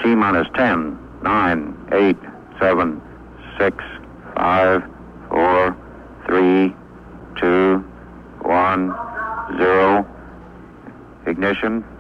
T-minus 10, 9, 8, 7, 6, 5, 4, 3, 2, 1, 0. Ignition.